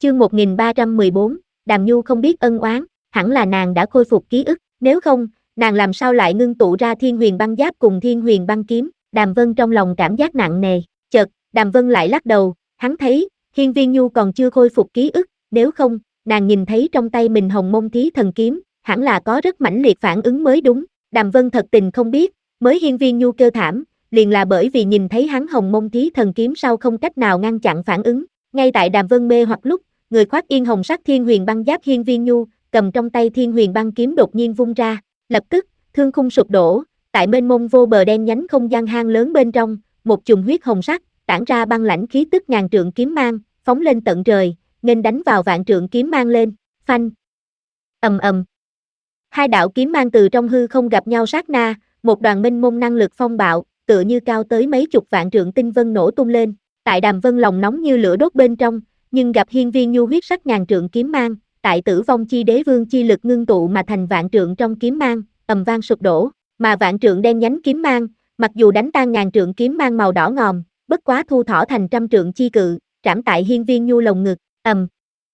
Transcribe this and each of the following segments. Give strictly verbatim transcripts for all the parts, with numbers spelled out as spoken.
Chương một nghìn ba trăm mười bốn, Đàm Nhu không biết ân oán, hẳn là nàng đã khôi phục ký ức, nếu không, nàng làm sao lại ngưng tụ ra Thiên Huyền Băng Giáp cùng Thiên Huyền Băng Kiếm. Đàm Vân trong lòng cảm giác nặng nề, chợt, Đàm Vân lại lắc đầu, hắn thấy, Hiên Viên Nhu còn chưa khôi phục ký ức, nếu không, nàng nhìn thấy trong tay mình Hồng Mông Thí Thần Kiếm, hẳn là có rất mãnh liệt phản ứng mới đúng. Đàm Vân thật tình không biết, mới Hiên Viên Nhu kêu thảm, liền là bởi vì nhìn thấy hắn Hồng Mông Thí Thần Kiếm sau không cách nào ngăn chặn phản ứng. Ngay tại Đàm Vân mê hoặc lúc, người khoác yên hồng sắc Thiên Huyền Băng Giáp Hiên Viên Nhu, cầm trong tay Thiên Huyền Băng Kiếm đột nhiên vung ra, lập tức, thương khung sụp đổ, tại mênh mông vô bờ đen nhánh không gian hang lớn bên trong, một chùm huyết hồng sắc, tản ra băng lãnh khí tức ngàn trượng kiếm mang, phóng lên tận trời, nghênh đánh vào vạn trượng kiếm mang lên, phanh. Ầm ầm. Hai đạo kiếm mang từ trong hư không gặp nhau sát na, một đoàn mênh mông năng lực phong bạo, tựa như cao tới mấy chục vạn trượng tinh vân nổ tung lên, tại Đàm Vân lòng nóng như lửa đốt bên trong, nhưng gặp Hiên Viên Nhu huyết sắc ngàn trượng kiếm mang, tại Tử Vong Chi Đế Vương chi lực ngưng tụ mà thành vạn trượng trong kiếm mang, ầm vang sụp đổ, mà vạn trượng đen nhánh kiếm mang, mặc dù đánh tan ngàn trượng kiếm mang màu đỏ ngòm, bất quá thu thỏ thành trăm trượng chi cự, trảm tại Hiên Viên Nhu lồng ngực, ầm.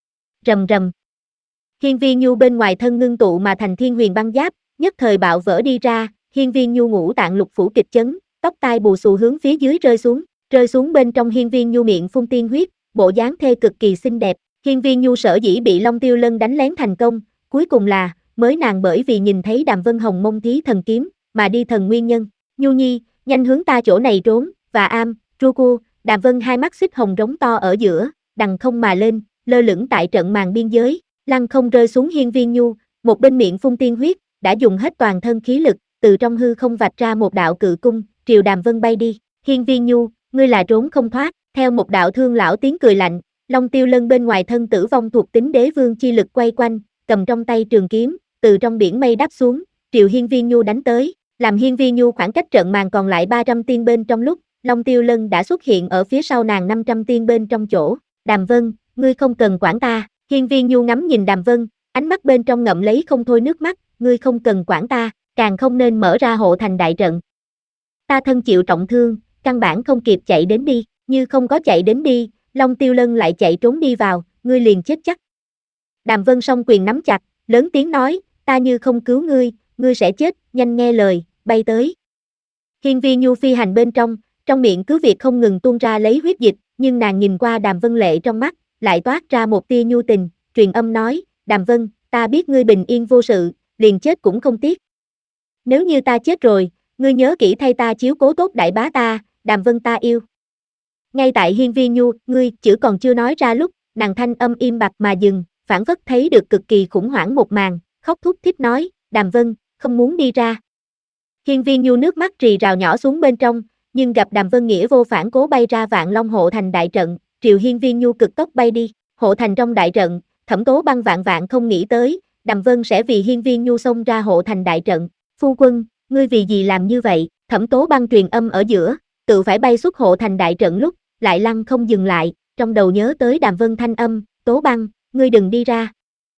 Rầm rầm. Hiên Viên Nhu bên ngoài thân ngưng tụ mà thành Thiên Huyền Băng Giáp, nhất thời bạo vỡ đi ra, Hiên Viên Nhu ngũ tạng lục phủ kịch chấn, tóc tai bù xù hướng phía dưới rơi xuống, rơi xuống bên trong Hiên Viên Nhu miệng phun tiên huyết, bộ dáng thê cực kỳ xinh đẹp. Hiên Viên Nhu sở dĩ bị Long Tiêu Lân đánh lén thành công, cuối cùng là, mới nàng bởi vì nhìn thấy Đàm Vân Hồng Mông Thí Thần Kiếm, mà đi thần nguyên nhân. Nhu Nhi, nhanh hướng ta chỗ này trốn, và am, tru cu, Đàm Vân hai mắt xích hồng rống to ở giữa, đằng không mà lên, lơ lửng tại trận màn biên giới, lăng không rơi xuống Hiên Viên Nhu, một bên miệng phun tiên huyết, đã dùng hết toàn thân khí lực, từ trong hư không vạch ra một đạo cự cung, triều Đàm Vân bay đi. Hiên Viên Nhu, ngươi là trốn không thoát, theo một đạo thương lão tiếng cười lạnh, Long Tiêu Lân bên ngoài thân Tử Vong thuộc tính đế vương chi lực quay quanh, cầm trong tay trường kiếm, từ trong biển mây đáp xuống, triều Hiên Viên Nhu đánh tới, làm Hiên Viên Nhu khoảng cách trận màn còn lại ba trăm tiên bên trong lúc, Long Tiêu Lân đã xuất hiện ở phía sau nàng năm trăm tiên bên trong chỗ. Đàm Vân, ngươi không cần quản ta. Hiên Viên Nhu ngắm nhìn Đàm Vân, ánh mắt bên trong ngậm lấy không thôi nước mắt, ngươi không cần quản ta, càng không nên mở ra hộ thành đại trận. Ta thân chịu trọng thương, căn bản không kịp chạy đến đi, như không có chạy đến đi, Long Tiêu Lân lại chạy trốn đi vào, ngươi liền chết chắc. Đàm Vân song quyền nắm chặt, lớn tiếng nói, ta như không cứu ngươi, ngươi sẽ chết, nhanh nghe lời, bay tới. Hiên Viên Nhu phi hành bên trong, trong miệng cứ việc không ngừng tuôn ra lấy huyết dịch, nhưng nàng nhìn qua Đàm Vân lệ trong mắt, lại toát ra một tia nhu tình, truyền âm nói, Đàm Vân, ta biết ngươi bình yên vô sự, liền chết cũng không tiếc. Nếu như ta chết rồi, ngươi nhớ kỹ thay ta chiếu cố tốt đại bá ta, Đàm Vân ta yêu. Ngay tại Hiên Viên Nhu, ngươi chữ còn chưa nói ra lúc, nàng thanh âm im bặt mà dừng, phản phất thấy được cực kỳ khủng hoảng một màn, khóc thút thít nói, Đàm Vân, không muốn đi ra. Hiên Viên Nhu nước mắt rì rào nhỏ xuống bên trong, nhưng gặp Đàm Vân nghĩa vô phản cố bay ra Vạn Long hộ thành đại trận, triều Hiên Viên Nhu cực tốc bay đi, hộ thành trong đại trận, Thẩm Tố Băng vạn vạn không nghĩ tới, Đàm Vân sẽ vì Hiên Viên Nhu xông ra hộ thành đại trận. Phu quân, ngươi vì gì làm như vậy? Thẩm Tố Băng truyền âm ở giữa, tự phải bay xuất hộ thành đại trận lúc, lại lăng không dừng lại, trong đầu nhớ tới Đàm Vân thanh âm, Tố Băng, ngươi đừng đi ra.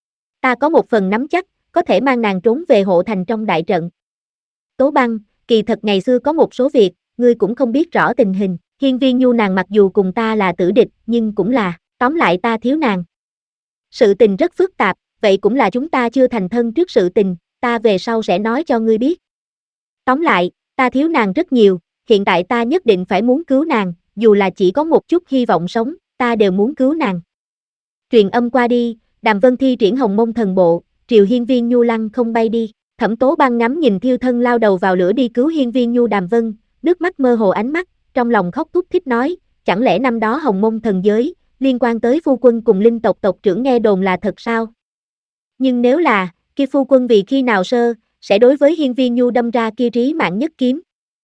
Ta có một phần nắm chắc, có thể mang nàng trốn về hộ thành trong đại trận. Tố Băng, kỳ thật ngày xưa có một số việc, ngươi cũng không biết rõ tình hình, Hiên Viên Nhu nàng mặc dù cùng ta là tử địch, nhưng cũng là, tóm lại ta thiếu nàng. Sự tình rất phức tạp, vậy cũng là chúng ta chưa thành thân trước sự tình, ta về sau sẽ nói cho ngươi biết. Tóm lại, ta thiếu nàng rất nhiều, hiện tại ta nhất định phải muốn cứu nàng, dù là chỉ có một chút hy vọng sống, ta đều muốn cứu nàng. Truyền âm qua đi, Đàm Vân thi triển Hồng Mông thần bộ, triều Hiên Viên Nhu lăng không bay đi, Thẩm Tố Băng ngắm nhìn thiêu thân lao đầu vào lửa đi cứu Hiên Viên Nhu Đàm Vân, nước mắt mơ hồ ánh mắt, trong lòng khóc thút thít nói, chẳng lẽ năm đó Hồng Mông thần giới, liên quan tới phu quân cùng linh tộc tộc trưởng nghe đồn là thật sao? Nhưng nếu là, kia phu quân vì khi nào sơ, sẽ đối với Hiên Viên Nhu đâm ra kia trí mạng nhất kiếm?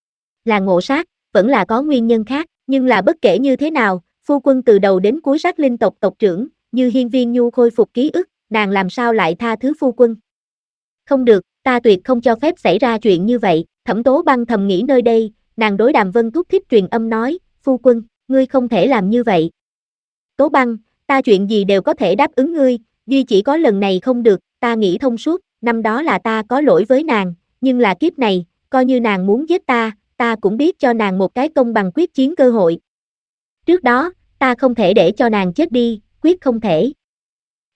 Là ngộ sát, vẫn là có nguyên nhân khác, nhưng là bất kể như thế nào, phu quân từ đầu đến cuối sát linh tộc tộc trưởng, như Hiên Viên Nhu khôi phục ký ức, nàng làm sao lại tha thứ phu quân? Không được, ta tuyệt không cho phép xảy ra chuyện như vậy. Thẩm Tố Băng thầm nghĩ nơi đây, nàng đối Đàm Vân thúc thiết truyền âm nói, phu quân, ngươi không thể làm như vậy. Tố Băng, ta chuyện gì đều có thể đáp ứng ngươi, duy chỉ có lần này không được, ta nghĩ thông suốt, năm đó là ta có lỗi với nàng, nhưng là kiếp này, coi như nàng muốn giết ta, ta cũng biết cho nàng một cái công bằng quyết chiến cơ hội. Trước đó, ta không thể để cho nàng chết đi, quyết không thể.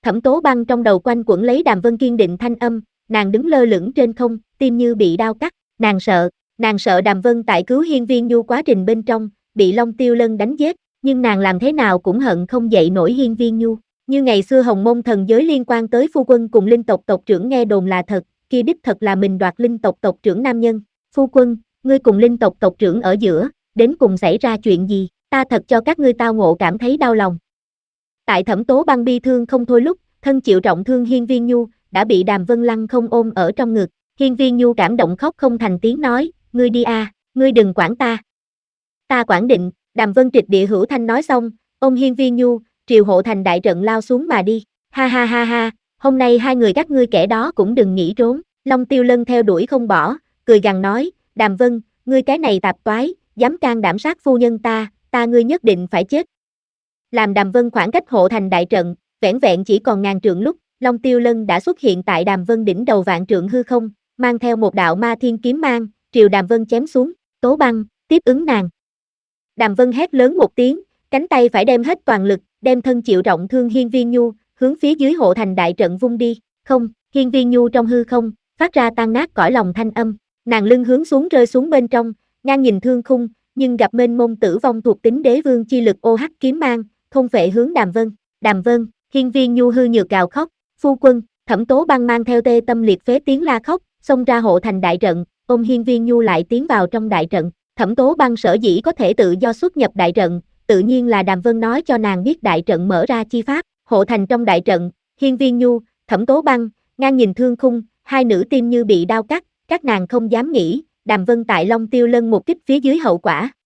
Thẩm Tố Băng trong đầu quanh quẩn lấy Đàm Vân kiên định thanh âm, nàng đứng lơ lửng trên không, tim như bị đao cắt, nàng sợ, nàng sợ Đàm Vân tại cứu Hiên Viên Nhu quá trình bên trong, bị Long Tiêu Lân đánh giết, nhưng nàng làm thế nào cũng hận không dậy nổi Hiên Viên Nhu. Như ngày xưa Hồng Môn thần giới liên quan tới phu quân cùng linh tộc tộc trưởng nghe đồn là thật, kia đích thật là mình đoạt linh tộc tộc trưởng nam nhân. Phu quân, ngươi cùng linh tộc tộc trưởng ở giữa, đến cùng xảy ra chuyện gì, ta thật cho các ngươi tao ngộ cảm thấy đau lòng. Tại Thẩm Tố Băng bi thương không thôi lúc, thân chịu trọng thương Hiên Viên Nhu, đã bị Đàm Vân lăng không ôm ở trong ngực. Hiên Viên Nhu cảm động khóc không thành tiếng nói, ngươi đi a, ngươi đừng quản ta. Ta quản định, Đàm Vân trịch địa hữu thanh nói xong, ôm Hiên Viên Nhu, triều hộ thành đại trận lao xuống mà đi. Ha ha ha ha, hôm nay hai người các ngươi kẻ đó cũng đừng nghĩ trốn. Long Tiêu Lân theo đuổi không bỏ, cười gằn nói, Đàm Vân, ngươi cái này tạp toái, dám can đảm sát phu nhân ta, ta ngươi nhất định phải chết. Làm Đàm Vân khoảng cách hộ thành đại trận, vẻn vẹn chỉ còn ngàn trượng lúc, Long Tiêu Lân đã xuất hiện tại Đàm Vân đỉnh đầu vạn trượng hư không, mang theo một đạo ma thiên kiếm mang, triều Đàm Vân chém xuống. Tố Băng, tiếp ứng nàng. Đàm Vân hét lớn một tiếng, cánh tay phải đem hết toàn lực, đem thân chịu trọng thương Hiên Viên Nhu, hướng phía dưới hộ thành đại trận vung đi. Không, Hiên Viên Nhu trong hư không, phát ra tan nát cõi lòng thanh âm, nàng lưng hướng xuống rơi xuống bên trong, ngang nhìn thương khung, nhưng gặp mênh mông tử vong thuộc tính đế vương chi lực ô hắc kiếm mang, không phệ hướng Đàm Vân. Đàm Vân, Hiên Viên Nhu hư nhược gào khóc, phu quân, Thẩm Tố Băng mang theo tê tâm liệt phế tiếng la khóc, xông ra hộ thành đại trận, ôm Hiên Viên Nhu lại tiến vào trong đại trận. Thẩm Tố Băng sở dĩ có thể tự do xuất nhập đại trận, tự nhiên là Đàm Vân nói cho nàng biết đại trận mở ra chi pháp. Hộ thành trong đại trận, Hiên Viên Nhu, Thẩm Tố Băng, ngang nhìn thương khung, hai nữ tim như bị đao cắt, các nàng không dám nghĩ, Đàm Vân tại Long Tiêu Lân một kích phía dưới hậu quả.